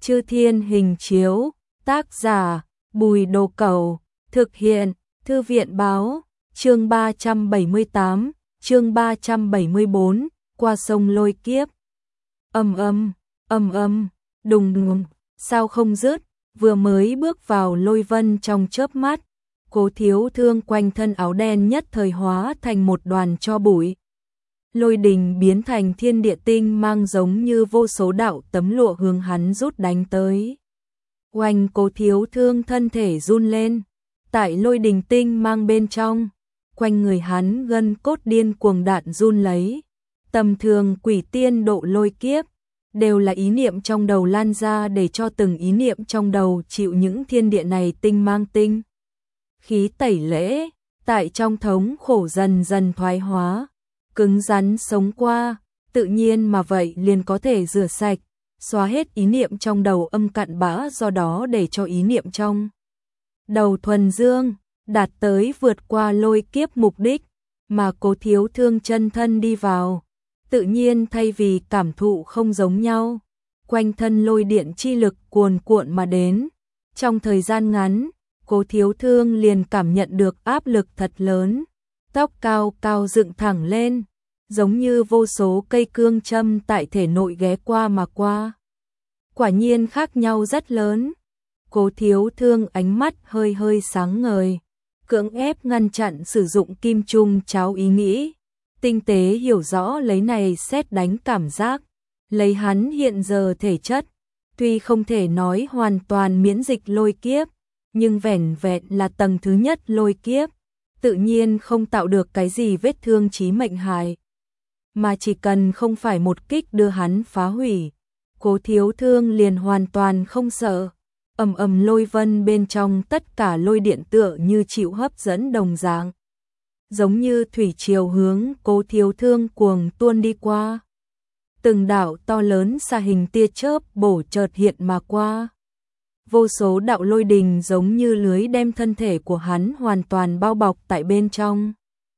Chư Thiên Hình Chiếu, tác giả Bùi Đồ Cẩu, thực hiện Thư viện Báo, chương 378, chương 374, qua sông lôi kiếp. Ầm ầm, đùng đùng, sao không dứt, vừa mới bước vào lôi vân trong chớp mắt, Cố Thiếu Thương quanh thân áo đen nhất thời hóa thành một đoàn tro bụi. Lôi đình biến thành thiên địa tinh mang giống như vô số đạo tấm lụa hướng hắn rút đánh tới. Oanh, Cố Thiếu Thương thân thể run lên, tại lôi đình tinh mang bên trong, quanh người hắn gân cốt điên cuồng đạn run lấy. Tầm thường quỷ tiên độ lôi kiếp, đều là ý niệm trong đầu lan ra để cho từng ý niệm trong đầu chịu những thiên địa này tinh mang tinh. Khí tẩy lễ, tại trong thống khổ dần dần thoái hóa, cứng rắn sống qua, tự nhiên mà vậy liền có thể rửa sạch, xóa hết ý niệm trong đầu âm cặn bã, do đó để cho ý niệm trong đầu thuần dương, đạt tới vượt qua lôi kiếp mục đích, mà Cố Thiếu Thương chân thân đi vào. Tự nhiên thay vì cảm thụ không giống nhau, quanh thân lôi điện chi lực cuồn cuộn mà đến. Trong thời gian ngắn, Cố Thiếu Thương liền cảm nhận được áp lực thật lớn, tóc cao cao dựng thẳng lên, giống như vô số cây cương châm tại thể nội ghé qua mà qua. Quả nhiên khác nhau rất lớn. Cố Thiếu Thương ánh mắt hơi hơi sáng ngời, cưỡng ép ngăn chặn sử dụng kim trung cháo ý nghĩ. Tinh tế hiểu rõ lấy này xét đánh cảm giác, lấy hắn hiện giờ thể chất, tuy không thể nói hoàn toàn miễn dịch lôi kiếp, nhưng vẻn vẹn là tầng thứ nhất lôi kiếp, tự nhiên không tạo được cái gì vết thương chí mệnh hại, mà chỉ cần không phải một kích đưa hắn phá hủy, Cố Thiếu Thương liền hoàn toàn không sợ. Ầm lôi vân bên trong tất cả lôi điện tựa như chịu hấp dẫn đồng dạng, giống như thủy triều hướng Cố Thiếu Thương cuồng tuôn đi qua. Từng đạo to lớn xa hình tia chớp bổ chợt hiện mà qua. Vô số đạo lôi đình giống như lưới đem thân thể của hắn hoàn toàn bao bọc tại bên trong.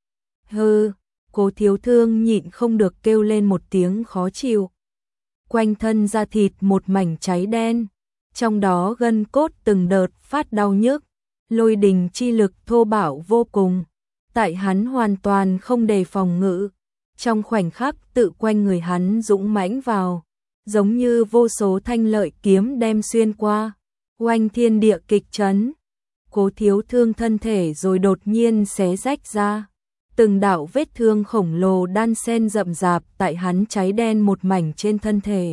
Hừ, Cố Thiếu Thương nhịn không được kêu lên một tiếng khó chịu. Quanh thân da thịt một mảnh cháy đen, trong đó gân cốt từng đợt phát đau nhức, lôi đình chi lực thô bạo vô cùng. Tại hắn hoàn toàn không đề phòng ngự, trong khoảnh khắc tự quanh người hắn dũng mãnh vào, giống như vô số thanh lợi kiếm đem xuyên qua, oanh thiên địa kịch chấn. Cố Thiếu Thương thân thể rồi đột nhiên xé rách ra, từng đạo vết thương khổng lồ đan xen rậm rạp tại hắn cháy đen một mảnh trên thân thể.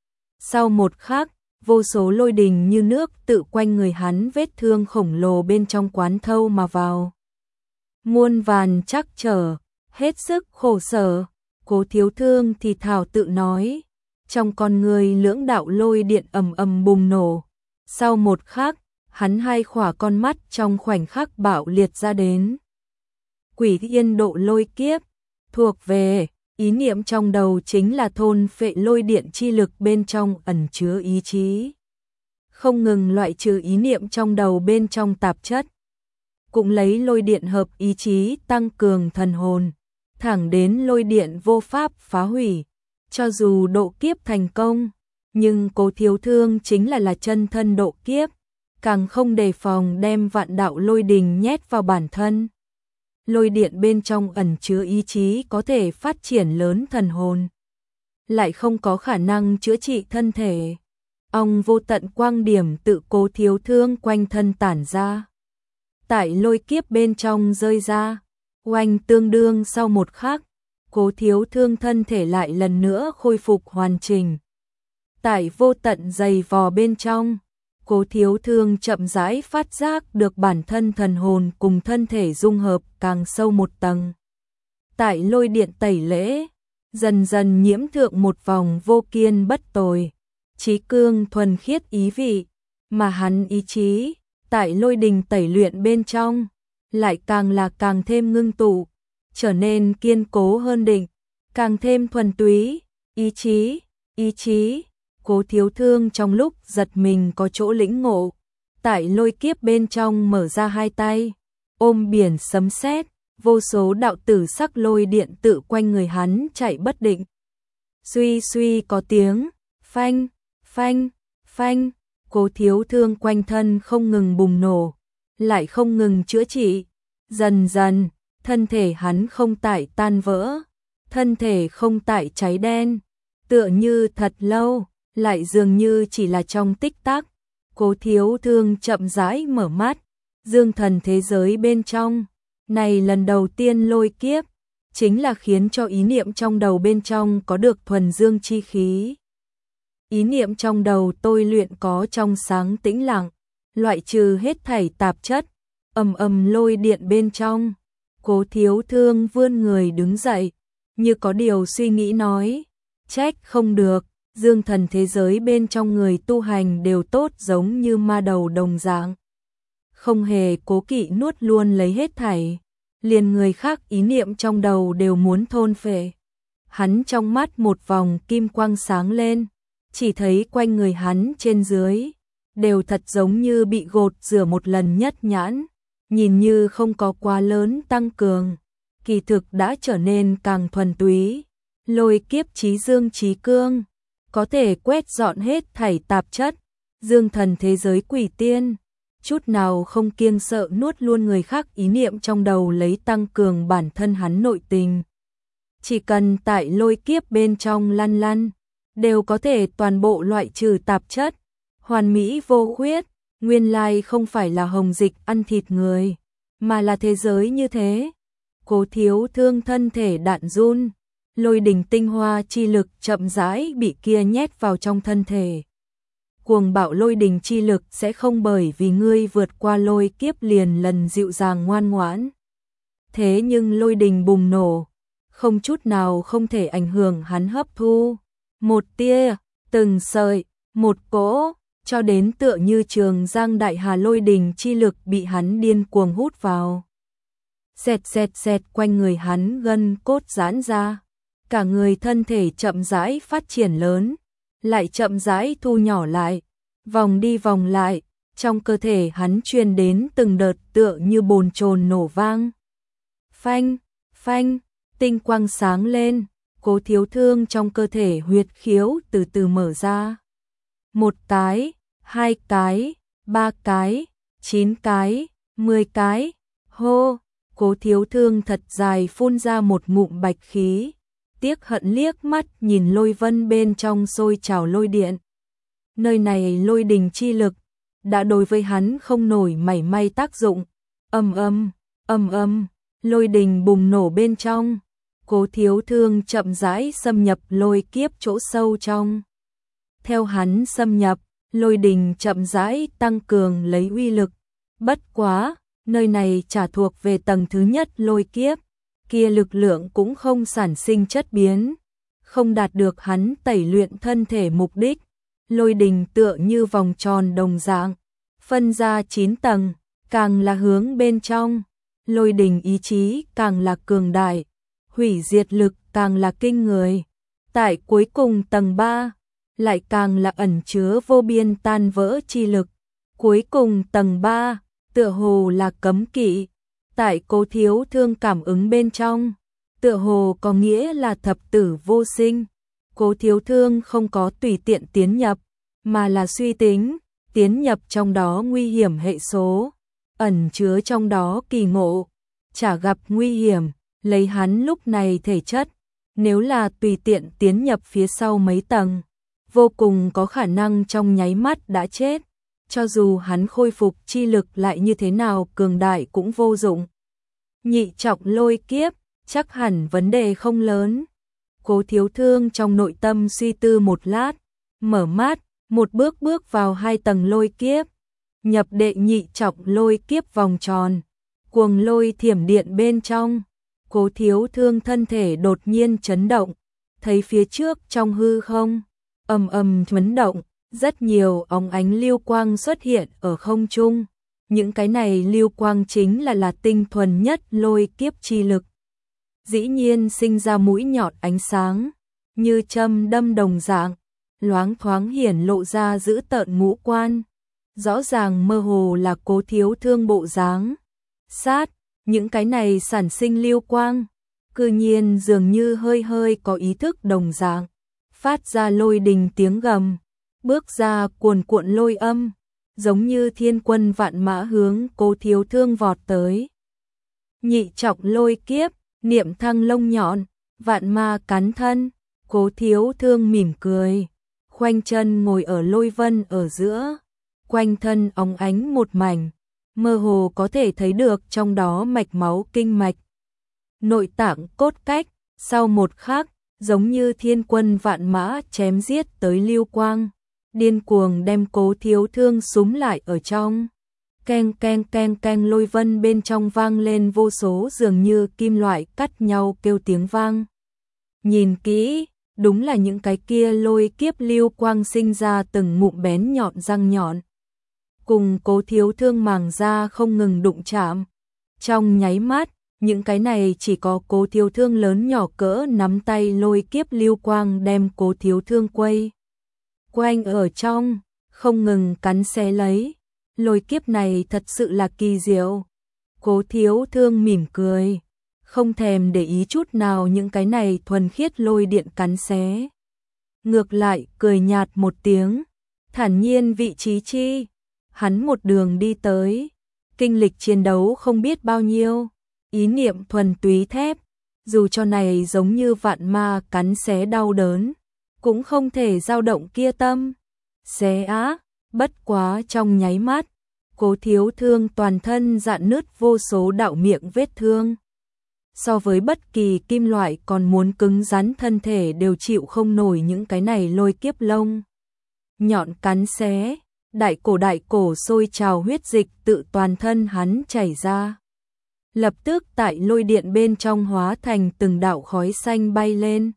Sau một khắc, vô số lôi đình như nước tự quanh người hắn vết thương khổng lồ bên trong quán thâu mà vào. Muôn vàn trắc trở, hết sức khổ sở, Cố Thiếu Thương thì thào tự nói, trong con người lưỡng đạo lôi điện ầm bùng nổ. Sau một khắc, hắn hai khỏa con mắt trong khoảnh khắc bạo liệt ra đến. Quỷ Yên độ lôi kiếp, thuộc về ý niệm trong đầu chính là thôn phệ lôi điện chi lực bên trong ẩn chứa ý chí. Không ngừng loại trừ ý niệm trong đầu bên trong tạp chất, cũng lấy lôi điện hợp ý chí tăng cường thần hồn, thẳng đến lôi điện vô pháp phá hủy. Cho dù độ kiếp thành công, nhưng Cố Thiếu Thương chính là chân thân độ kiếp, càng không đề phòng đem vạn đạo lôi đình nhét vào bản thân. Lôi điện bên trong ẩn chứa ý chí có thể phát triển lớn thần hồn, lại không có khả năng chữa trị thân thể. Ông vô tận quang điểm tự Cố Thiếu Thương quanh thân tản ra, tại lôi kiếp bên trong rơi ra, oanh tương đương sau một khắc, Cố Thiếu Thương thân thể lại lần nữa khôi phục hoàn chỉnh. Tại vô tận dày vò bên trong, Cố Thiếu Thương chậm rãi phát giác được bản thân thần hồn cùng thân thể dung hợp càng sâu một tầng. Tại lôi điện tẩy lễ, dần dần nhiễm thượng một vòng vô kiên bất tồi, chí cương thuần khiết ý vị, mà hắn ý chí, tại lôi đình tẩy luyện bên trong, lại càng thêm ngưng tụ, trở nên kiên cố hơn định, càng thêm thuần túy, ý chí. Cố Thiếu Thương trong lúc giật mình có chỗ lĩnh ngộ, tại lôi kiếp bên trong mở ra hai tay, ôm biển sấm sét, vô số đạo tử sắc lôi điện tự quanh người hắn chạy bất định. Suy suy có tiếng, phanh, phanh, Phanh, Cố Thiếu Thương quanh thân không ngừng bùng nổ, lại không ngừng chữa trị. Dần dần, thân thể hắn không tại tan vỡ, thân thể không tại cháy đen, tựa như thật lâu, lại dường như chỉ là trong tích tắc. Cố Thiếu Thương chậm rãi mở mắt, dương thần thế giới bên trong, này lần đầu tiên lôi kiếp, chính là khiến cho ý niệm trong đầu bên trong có được thuần dương chi khí. Ý niệm trong đầu tôi luyện có trong sáng tĩnh lặng, loại trừ hết thảy tạp chất, ầm ầm lôi điện bên trong. Cố Thiếu Thương vươn người đứng dậy, như có điều suy nghĩ nói, trách không được, dương thần thế giới bên trong người tu hành đều tốt giống như ma đầu đồng dạng. Không hề cố kỵ nuốt luôn lấy hết thảy, liền người khác ý niệm trong đầu đều muốn thôn phệ. Hắn trong mắt một vòng kim quang sáng lên, chỉ thấy quanh người hắn trên dưới, đều thật giống như bị gột rửa một lần nhất nhãn, nhìn như không có quá lớn tăng cường, kỳ thực đã trở nên càng thuần túy, lôi kiếp chí dương chí cương, có thể quét dọn hết thảy tạp chất, dương thần thế giới quỷ tiên, chút nào không kiêng sợ nuốt luôn người khác ý niệm trong đầu lấy tăng cường bản thân hắn nội tình. Chỉ cần tại lôi kiếp bên trong lăn lăn, đều có thể toàn bộ loại trừ tạp chất, hoàn mỹ vô khuyết, nguyên lai không phải là hồng dịch ăn thịt người, mà là thế giới như thế. Cố Thiếu Thương thân thể đạn run, lôi đỉnh tinh hoa chi lực chậm rãi bị kia nhét vào trong thân thể. Cuồng bạo lôi đỉnh chi lực sẽ không bởi vì ngươi vượt qua lôi kiếp liền lần dịu dàng ngoan ngoãn. Thế nhưng lôi đỉnh bùng nổ, không chút nào không thể ảnh hưởng hắn hấp thu. Một tia, từng sợi, một cỗ, cho đến tựa như trường giang đại hà lôi đỉnh chi lực bị hắn điên cuồng hút vào. Xẹt xẹt xẹt quanh người hắn gân cốt giãn ra, cả người thân thể chậm rãi phát triển lớn, lại chậm rãi thu nhỏ lại, vòng đi vòng lại, trong cơ thể hắn truyền đến từng đợt tựa như bồn chồn nổ vang. Phanh, phanh, tinh quang sáng lên, Cố Thiếu Thương trong cơ thể huyệt khiếu từ từ mở ra. Một cái, hai cái, ba cái, 9 cái, 10 cái, hô, Cố Thiếu Thương thật dài phun ra một ngụm bạch khí, tiếc hận liếc mắt nhìn lôi vân bên trong sôi trào lôi điện. Nơi này lôi đình chi lực, đã đối với hắn không nổi mảy may tác dụng, ầm ầm, lôi đình bùng nổ bên trong. Cố Thiếu Thương chậm rãi xâm nhập lôi kiếp chỗ sâu trong. Theo hắn xâm nhập, lôi đình chậm rãi tăng cường lấy uy lực. Bất quá, nơi này chả thuộc về tầng thứ nhất lôi kiếp, kia lực lượng cũng không sản sinh chất biến, không đạt được hắn tẩy luyện thân thể mục đích. Lôi đình tựa như vòng tròn đồng dạng, phân ra 9 tầng, càng là hướng bên trong, lôi đình ý chí càng là cường đại, hủy diệt lực càng là kinh người. Tại cuối cùng tầng 3, lại càng là ẩn chứa vô biên tan vỡ chi lực. Cuối cùng tầng 3, tựa hồ là cấm kỵ. Tại Cố Thiếu Thương cảm ứng bên trong, tựa hồ có nghĩa là thập tử vô sinh. Cố Thiếu Thương không có tùy tiện tiến nhập, mà là suy tính, tiến nhập trong đó nguy hiểm hệ số, ẩn chứa trong đó kỳ ngộ, chả gặp nguy hiểm, lấy hắn lúc này thể chất, nếu là tùy tiện tiến nhập phía sau mấy tầng, vô cùng có khả năng trong nháy mắt đã chết, cho dù hắn khôi phục chi lực lại như thế nào cường đại cũng vô dụng. Nhị trọng lôi kiếp, chắc hẳn vấn đề không lớn. Cố Thiếu Thương trong nội tâm suy tư một lát, mở mắt, một bước bước vào 2 tầng lôi kiếp, nhập đệ nhị trọng lôi kiếp vòng tròn, cuồng lôi thiểm điện bên trong. Cố Thiếu Thương thân thể đột nhiên chấn động, thấy phía trước trong hư không, ầm chấn động, rất nhiều óng ánh lưu quang xuất hiện ở không trung. Những cái này lưu quang chính là tinh thuần nhất lôi kiếp chi lực. Dĩ nhiên sinh ra mũi nhọn ánh sáng, như châm đâm đồng dạng, loáng thoáng hiển lộ ra dữ tợn ngũ quan. Rõ ràng mơ hồ là Cố Thiếu Thương bộ dáng. Sát, những cái này sản sinh lưu quang, cư nhiên dường như hơi hơi có ý thức đồng dạng, phát ra lôi đình tiếng gầm, bước ra cuồn cuộn lôi âm, giống như thiên quân vạn mã hướng Cố Thiếu Thương vọt tới. Nhị trọng lôi kiếp, niệm thăng lông nhọn, vạn ma cắn thân, Cố Thiếu Thương mỉm cười, khoanh chân ngồi ở lôi vân ở giữa, quanh thân óng ánh một mảnh, mơ hồ có thể thấy được trong đó mạch máu kinh mạch, nội tạng cốt cách, sau một khắc, giống như thiên quân vạn mã chém giết tới lưu quang, điên cuồng đem Cố Thiếu Thương súm lại ở trong. Keng keng keng keng, lôi vân bên trong vang lên vô số dường như kim loại cắt nhau kêu tiếng vang. Nhìn kỹ, đúng là những cái kia lôi kiếp lưu quang sinh ra từng ngụm bén nhọn răng nhọn. Cùng Cố Thiếu Thương màng da không ngừng đụng chạm. Trong nháy mắt, những cái này chỉ có Cố Thiếu Thương lớn nhỏ cỡ nắm tay lôi kiếp lưu quang đem Cố Thiếu Thương quanh ở trong, không ngừng cắn xé lấy. Lôi kiếp này thật sự là kỳ diệu. Cố Thiếu Thương mỉm cười, không thèm để ý chút nào những cái này thuần khiết lôi điện cắn xé. Ngược lại cười nhạt một tiếng, thản nhiên vị trí chi. Hắn một đường đi tới, kinh lịch chiến đấu không biết bao nhiêu, ý niệm thuần túy thép, dù cho này giống như vạn ma cắn xé đau đớn, cũng không thể dao động kia tâm. Xé á, bất quá trong nháy mắt, Cố Thiếu Thương toàn thân rạn nứt vô số đạo miệng vết thương. So với bất kỳ kim loại còn muốn cứng rắn thân thể đều chịu không nổi những cái này lôi kiếp lông. Nhọn cắn xé, đại cổ sôi trào huyết dịch tự toàn thân hắn chảy ra. Lập tức tại lôi điện bên trong hóa thành từng đạo khói xanh bay lên.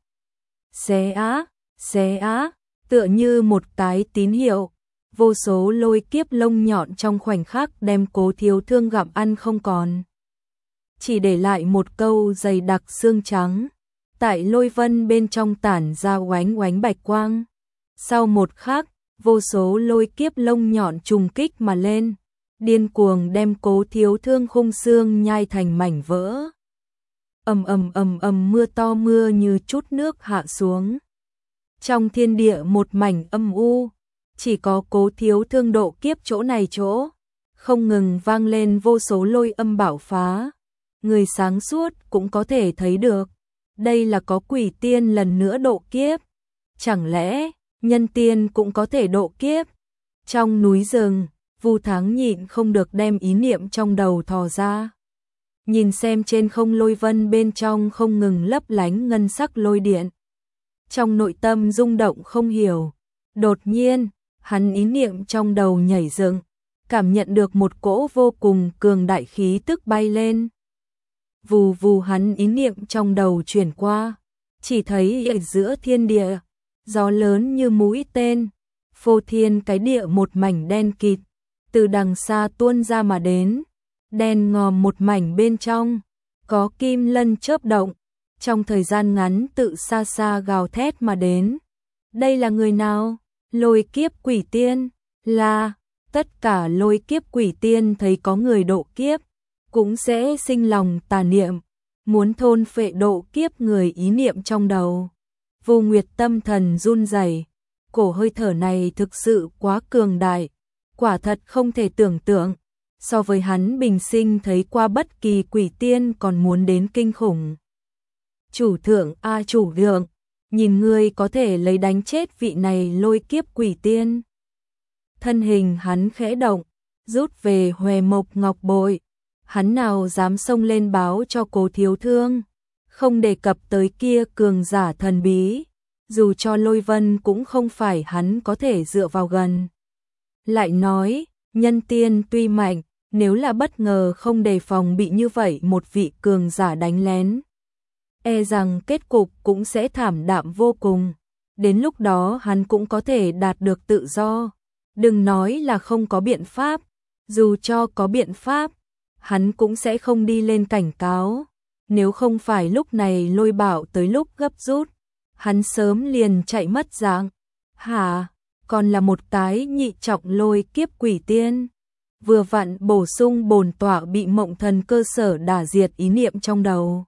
Xé á, tựa như một cái tín hiệu. Vô số lôi kiếp lông nhọn trong khoảnh khắc đem Cố Thiếu Thương gặm ăn không còn. Chỉ để lại một câu dày đặc xương trắng, tại lôi vân bên trong tản ra oánh oánh bạch quang. Sau một khắc, vô số lôi kiếp lông nhọn trùng kích mà lên, điên cuồng đem Cố Thiếu Thương khung xương nhai thành mảnh vỡ. Mưa to mưa như chút nước hạ xuống. Trong thiên địa một mảnh âm u, chỉ có Cố Thiếu Thương độ kiếp chỗ này chỗ, không ngừng vang lên vô số lôi âm bạo phá. Người sáng suốt cũng có thể thấy được, đây là có quỷ tiên lần nữa độ kiếp. Chẳng lẽ, nhân tiên cũng có thể độ kiếp? Trong núi rừng, Vu Thắng nhịn không được đem ý niệm trong đầu thò ra. Nhìn xem trên không lôi vân bên trong không ngừng lấp lánh ngân sắc lôi điện. Trong nội tâm rung động không hiểu, đột nhiên, hắn ý niệm trong đầu nhảy dựng, cảm nhận được một cỗ vô cùng cường đại khí tức bay lên. Vù vù, hắn ý niệm trong đầu chuyển qua, chỉ thấy ở giữa thiên địa, gió lớn như mũi tên, phô thiên cái địa một mảnh đen kịt, từ đằng xa tuôn ra mà đến, đen ngòm một mảnh bên trong, có kim lân chớp động, trong thời gian ngắn tự xa xa gào thét mà đến. Đây là người nào? Lôi kiếp quỷ tiên, là tất cả lôi kiếp quỷ tiên thấy có người độ kiếp, cũng sẽ sinh lòng tà niệm, muốn thôn phệ độ kiếp người ý niệm trong đầu. Vô Nguyệt tâm thần run rẩy, cổ hơi thở này thực sự quá cường đại, quả thật không thể tưởng tượng, so với hắn bình sinh thấy qua bất kỳ quỷ tiên còn muốn đến kinh khủng. Chủ thượng chủ thượng, nhìn ngươi có thể lấy đánh chết vị này lôi kiếp quỷ tiên. Thân hình hắn khẽ động, rút về Huệ Mộc Ngọc Bội. Hắn nào dám xông lên báo cho Cố Thiếu Thương, không đề cập tới kia cường giả thần bí, dù cho lôi vân cũng không phải hắn có thể dựa vào gần. Lại nói, nhân tiên tuy mạnh, nếu là bất ngờ không đề phòng bị như vậy một vị cường giả đánh lén, e rằng kết cục cũng sẽ thảm đạm vô cùng. Đến lúc đó hắn cũng có thể đạt được tự do. Đừng nói là không có biện pháp, dù cho có biện pháp, hắn cũng sẽ không đi lên cảnh cáo. Nếu không phải lúc này Lôi Bảo tới lúc gấp rút, hắn sớm liền chạy mất dạng. Hả, còn là một cái nhị trọng lôi kiếp quỷ tiên. Vừa vặn bổ sung bổn tọa bị mộng thần cơ sở đả diệt ý niệm trong đầu.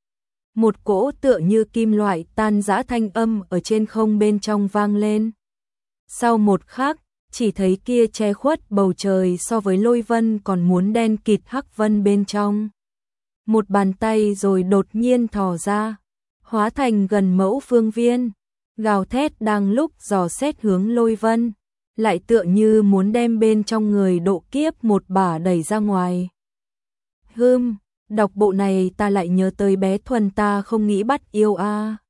Một cỗ tựa như kim loại tan rã thanh âm ở trên không bên trong vang lên. Sau một khắc, chỉ thấy kia che khuất bầu trời so với lôi vân còn muốn đen kịt hắc vân bên trong. Một bàn tay rồi đột nhiên thò ra, hóa thành gần mẫu phương viên, gào thét đang lúc dò xét hướng lôi vân, lại tựa như muốn đem bên trong người độ kiếp một bả đẩy ra ngoài. Đọc bộ này ta lại nhớ tới bé Thuần ta không nghĩ bắt yêu a.